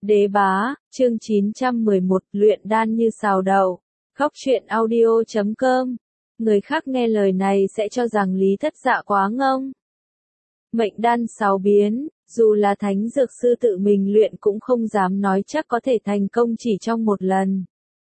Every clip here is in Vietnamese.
Đế bá, chương 911, luyện đan như xào đậu. Góc truyện audio.com. Người khác nghe lời này sẽ cho rằng Lý Thất Dạ quá ngông. Mệnh đan 6 biến, dù là thánh dược sư tự mình luyện cũng không dám nói chắc có thể thành công chỉ trong một lần.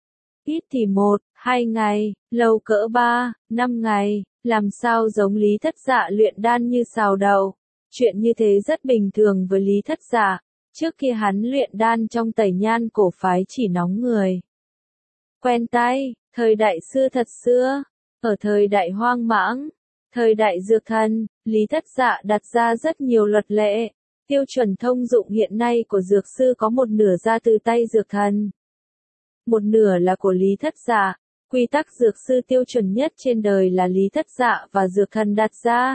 Ít thì 1, 2 ngày, lâu cỡ 3, 5 ngày, làm sao giống Lý Thất Dạ luyện đan như xào đậu. Chuyện như thế rất bình thường với Lý Thất Dạ. Trước kia hắn luyện đan trong Tẩy Nhan cổ phái chỉ nóng người. Quen tay, thời đại xưa thật xưa, ở thời đại hoang mãng, thời đại dược thần, Lý Thất Dạ đặt ra rất nhiều luật lệ. Tiêu chuẩn thông dụng hiện nay của dược sư có một nửa ra từ tay dược thần. Một nửa là của Lý Thất Dạ. Quy tắc dược sư tiêu chuẩn nhất trên đời là Lý Thất Dạ và dược thần đặt ra.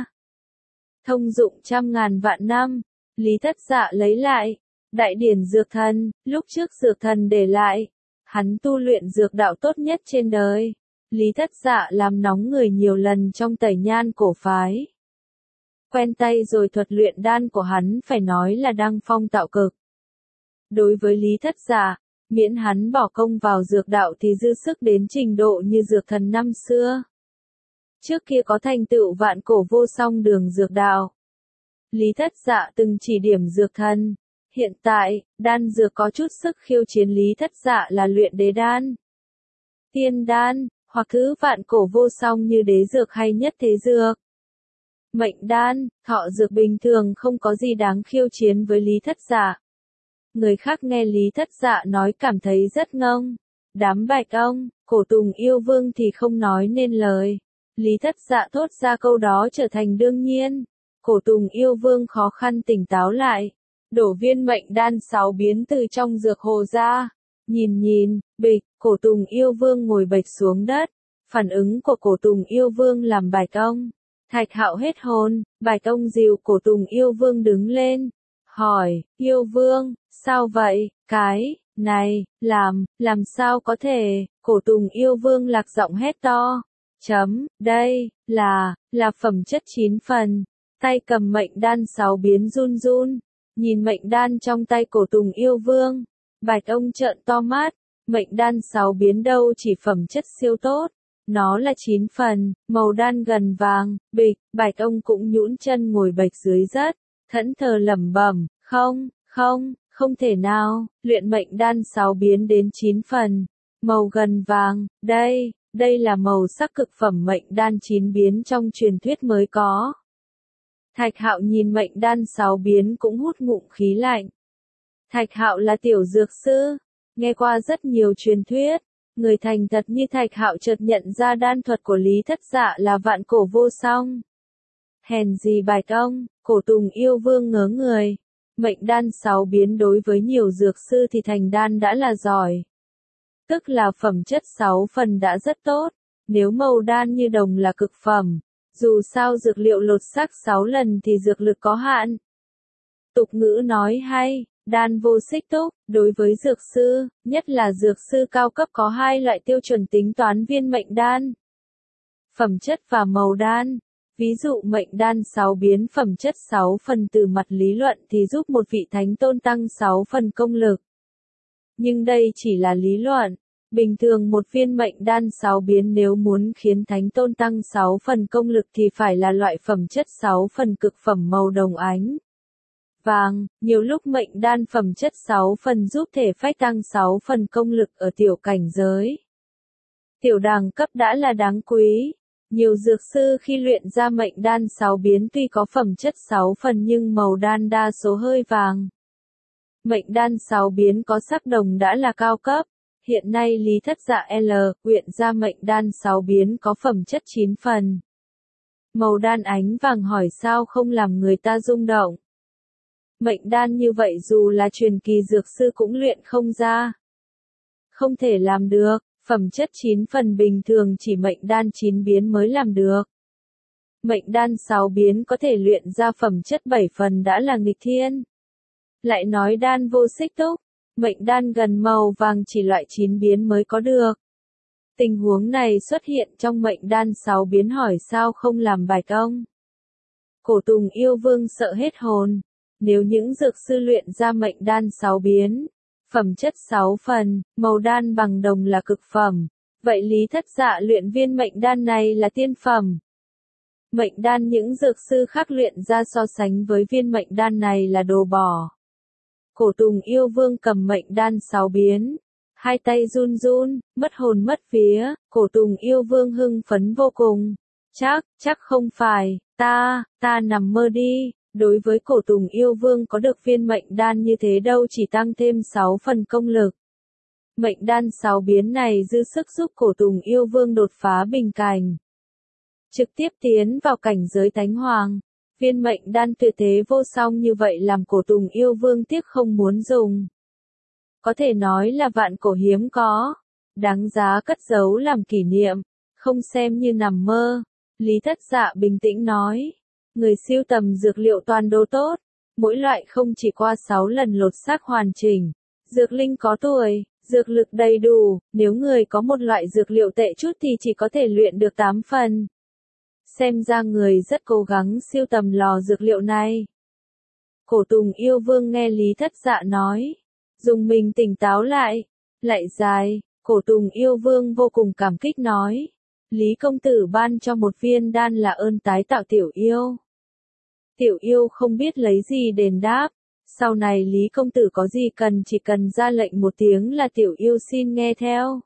Thông dụng trăm ngàn vạn năm, Lý Thất Dạ lấy lại. Đại điển dược thần, lúc trước dược thần để lại. Hắn tu luyện dược đạo tốt nhất trên đời. Lý Thất Dạ làm nóng người nhiều lần trong Tẩy Nhan cổ phái. Quen tay rồi thuật luyện đan của hắn phải nói là đăng phong tạo cực. Đối với Lý Thất Dạ, miễn hắn bỏ công vào dược đạo thì dư sức đến trình độ như dược thần năm xưa. Trước kia có thành tựu vạn cổ vô song đường dược đạo. Lý Thất Dạ từng chỉ điểm dược thần. Hiện tại, đan dược có chút sức khiêu chiến Lý Thất Dạ là luyện đế đan, tiên đan, hoặc thứ vạn cổ vô song như đế dược hay nhất thế dược. Mệnh đan, thọ dược bình thường không có gì đáng khiêu chiến với Lý Thất Dạ. Người khác nghe Lý Thất Dạ nói cảm thấy rất ngông. Đám bạch ông, cổ tùng yêu vương thì không nói nên lời. Lý Thất Dạ thốt ra câu đó trở thành đương nhiên. Cổ tùng yêu vương khó khăn tỉnh táo lại. Đổ viên mệnh đan 6 biến từ trong dược hồ ra. Nhìn, bịch, cổ tùng yêu vương ngồi bệt xuống đất. Phản ứng của cổ tùng yêu vương làm bạch ông. Thạch Hạo hết hồn, bạch ông dìu cổ tùng yêu vương đứng lên. Hỏi, yêu vương, sao vậy, cái này, làm sao có thể, cổ tùng yêu vương lạc giọng hét to. Đây, là phẩm chất 9 phần. Tay cầm mệnh đan 6 biến run run. Nhìn mệnh đan trong tay cổ tùng yêu vương. Bạch ông trợn to mắt. Mệnh đan 6 biến đâu chỉ phẩm chất siêu tốt. Nó là 9 phần, màu đan gần vàng, bịch, bạch ông cũng nhũn chân ngồi bệt dưới đất. Thẫn thờ lẩm bẩm, không thể nào, luyện mệnh đan 6 biến đến 9 phần. Màu gần vàng, đây là màu sắc cực phẩm mệnh đan 9 biến trong truyền thuyết mới có. Thạch Hạo nhìn mệnh đan 6 biến cũng hút ngụm khí lạnh. Thạch Hạo là tiểu dược sư, nghe qua rất nhiều truyền thuyết. Người thành thật như Thạch Hạo chợt nhận ra đan thuật của Lý Thất Dạ là vạn cổ vô song. Hèn gì bạch ông, cổ tùng yêu vương ngớ người. Mệnh đan 6 biến đối với nhiều dược sư thì thành đan đã là giỏi. Tức là phẩm chất 6 phần đã rất tốt. Nếu màu đan như đồng là cực phẩm. Dù sao dược liệu lột xác 6 lần thì dược lực có hạn. Tục ngữ nói hay, đan vô xích túc, đối với dược sư, nhất là dược sư cao cấp có 2 loại tiêu chuẩn tính toán viên mệnh đan. Phẩm chất và màu đan. Ví dụ mệnh đan 6 biến phẩm chất 6 phần từ mặt lý luận thì giúp một vị thánh tôn tăng 6 phần công lực. Nhưng đây chỉ là lý luận. Bình thường một viên mệnh đan 6 biến nếu muốn khiến thánh tôn tăng 6 phần công lực thì phải là loại phẩm chất 6 phần cực phẩm màu đồng ánh. Vàng, nhiều lúc mệnh đan phẩm chất 6 phần giúp thể phách tăng 6 phần công lực ở tiểu cảnh giới. Tiểu đẳng cấp đã là đáng quý. Nhiều dược sư khi luyện ra mệnh đan 6 biến tuy có phẩm chất 6 phần nhưng màu đan đa số hơi vàng. Mệnh đan 6 biến có sắc đồng đã là cao cấp. Hiện nay Lý Thất Dạ luyện ra mệnh đan 6 biến có phẩm chất 9 phần. Màu đan ánh vàng hỏi sao không làm người ta rung động. Mệnh đan như vậy dù là truyền kỳ dược sư cũng luyện không ra. Không thể làm được, phẩm chất 9 phần bình thường chỉ mệnh đan 9 biến mới làm được. Mệnh đan 6 biến có thể luyện ra phẩm chất 7 phần đã là nghịch thiên. Lại nói đan vô xích túc, mệnh đan gần màu vàng chỉ loại 9 biến mới có được. Tình huống này xuất hiện trong mệnh đan 6 biến hỏi sao không làm bạch ông. Cổ tùng yêu vương sợ hết hồn. Nếu những dược sư luyện ra mệnh đan 6 biến, Phẩm chất 6 phần, màu đan bằng đồng là cực phẩm. Vậy Lý Thất Dạ luyện viên mệnh đan này là tiên phẩm. Mệnh đan những dược sư khác luyện ra so sánh với viên mệnh đan này là đồ bỏ. Cổ Tùng yêu vương cầm mệnh đan 6 biến. Hai tay run run, mất hồn mất vía, Cổ Tùng yêu vương hưng phấn vô cùng. Chắc không phải, ta nằm mơ đi. Đối với Cổ Tùng yêu vương có được viên mệnh đan như thế đâu chỉ tăng thêm 6 phần công lực. Mệnh đan 6 biến này dư sức giúp Cổ Tùng yêu vương đột phá bình cảnh. Trực tiếp tiến vào cảnh giới Thánh Hoàng. Viên mệnh đan tuyệt thế vô song như vậy làm Cổ Tùng yêu vương tiếc không muốn dùng. Có thể nói là vạn cổ hiếm có. Đáng giá cất giấu làm kỷ niệm. Không xem như nằm mơ. Lý Thất Dạ bình tĩnh nói. Người siêu tầm dược liệu toàn đồ tốt. Mỗi loại không chỉ qua 6 lần lột xác hoàn chỉnh. Dược linh có tuổi, dược lực đầy đủ. Nếu người có một loại dược liệu tệ chút thì chỉ có thể luyện được 8 phần. Xem ra người rất cố gắng siêu tầm lò dược liệu này. Cổ Tùng yêu vương nghe Lý Thất Dạ nói. Dùng mình tỉnh táo lại. Lại dài, Cổ Tùng yêu vương vô cùng cảm kích nói. Lý công tử ban cho một viên đan là ơn tái tạo tiểu yêu. Tiểu yêu không biết lấy gì đền đáp. Sau này Lý công tử có gì cần chỉ cần ra lệnh một tiếng là tiểu yêu xin nghe theo.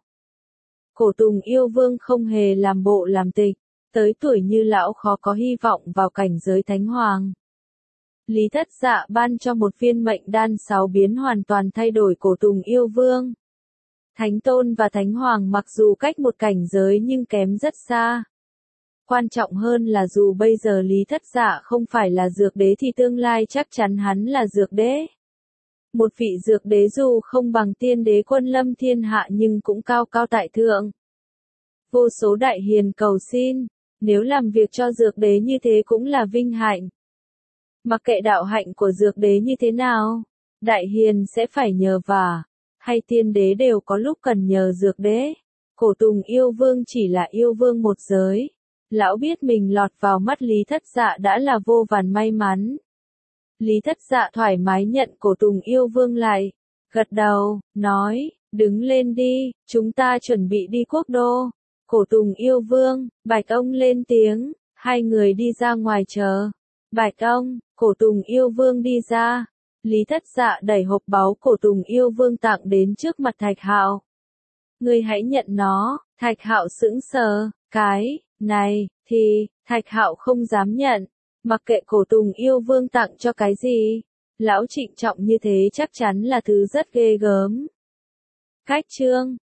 Cổ Tùng yêu vương không hề làm bộ làm tịch. Tới tuổi như lão khó có hy vọng vào cảnh giới Thánh Hoàng. Lý Thất Dạ ban cho một viên mệnh đan 6 biến hoàn toàn thay đổi Cổ Tùng yêu vương. Thánh Tôn và Thánh Hoàng mặc dù cách một cảnh giới nhưng kém rất xa. Quan trọng hơn là dù bây giờ Lý Thất Dạ không phải là dược đế thì tương lai chắc chắn hắn là dược đế. Một vị dược đế dù không bằng tiên đế quân lâm thiên hạ nhưng cũng cao cao tại thượng. Vô số đại hiền cầu xin, nếu làm việc cho dược đế như thế cũng là vinh hạnh. Mặc kệ đạo hạnh của dược đế như thế nào, đại hiền sẽ phải nhờ vả, hay tiên đế đều có lúc cần nhờ dược đế. Cổ Tùng yêu vương chỉ là yêu vương một giới. Lão biết mình lọt vào mắt Lý Thất Dạ đã là vô vàn may mắn. Lý Thất Dạ thoải mái nhận Cổ Tùng yêu vương lại. Gật đầu, nói, đứng lên đi, chúng ta chuẩn bị đi quốc đô. Cổ Tùng yêu vương, Bạch ông lên tiếng, hai người đi ra ngoài chờ. Bạch ông, Cổ Tùng yêu vương đi ra. Lý Thất Dạ đẩy hộp báu Cổ Tùng yêu vương tặng đến trước mặt Thạch Hạo. Ngươi hãy nhận nó. Thạch Hạo sững sờ, cái này thì Thạch Hạo không dám nhận. Mặc kệ Cổ Tùng yêu vương tặng cho cái gì, lão trịnh trọng như thế chắc chắn là thứ rất ghê gớm. Cách chương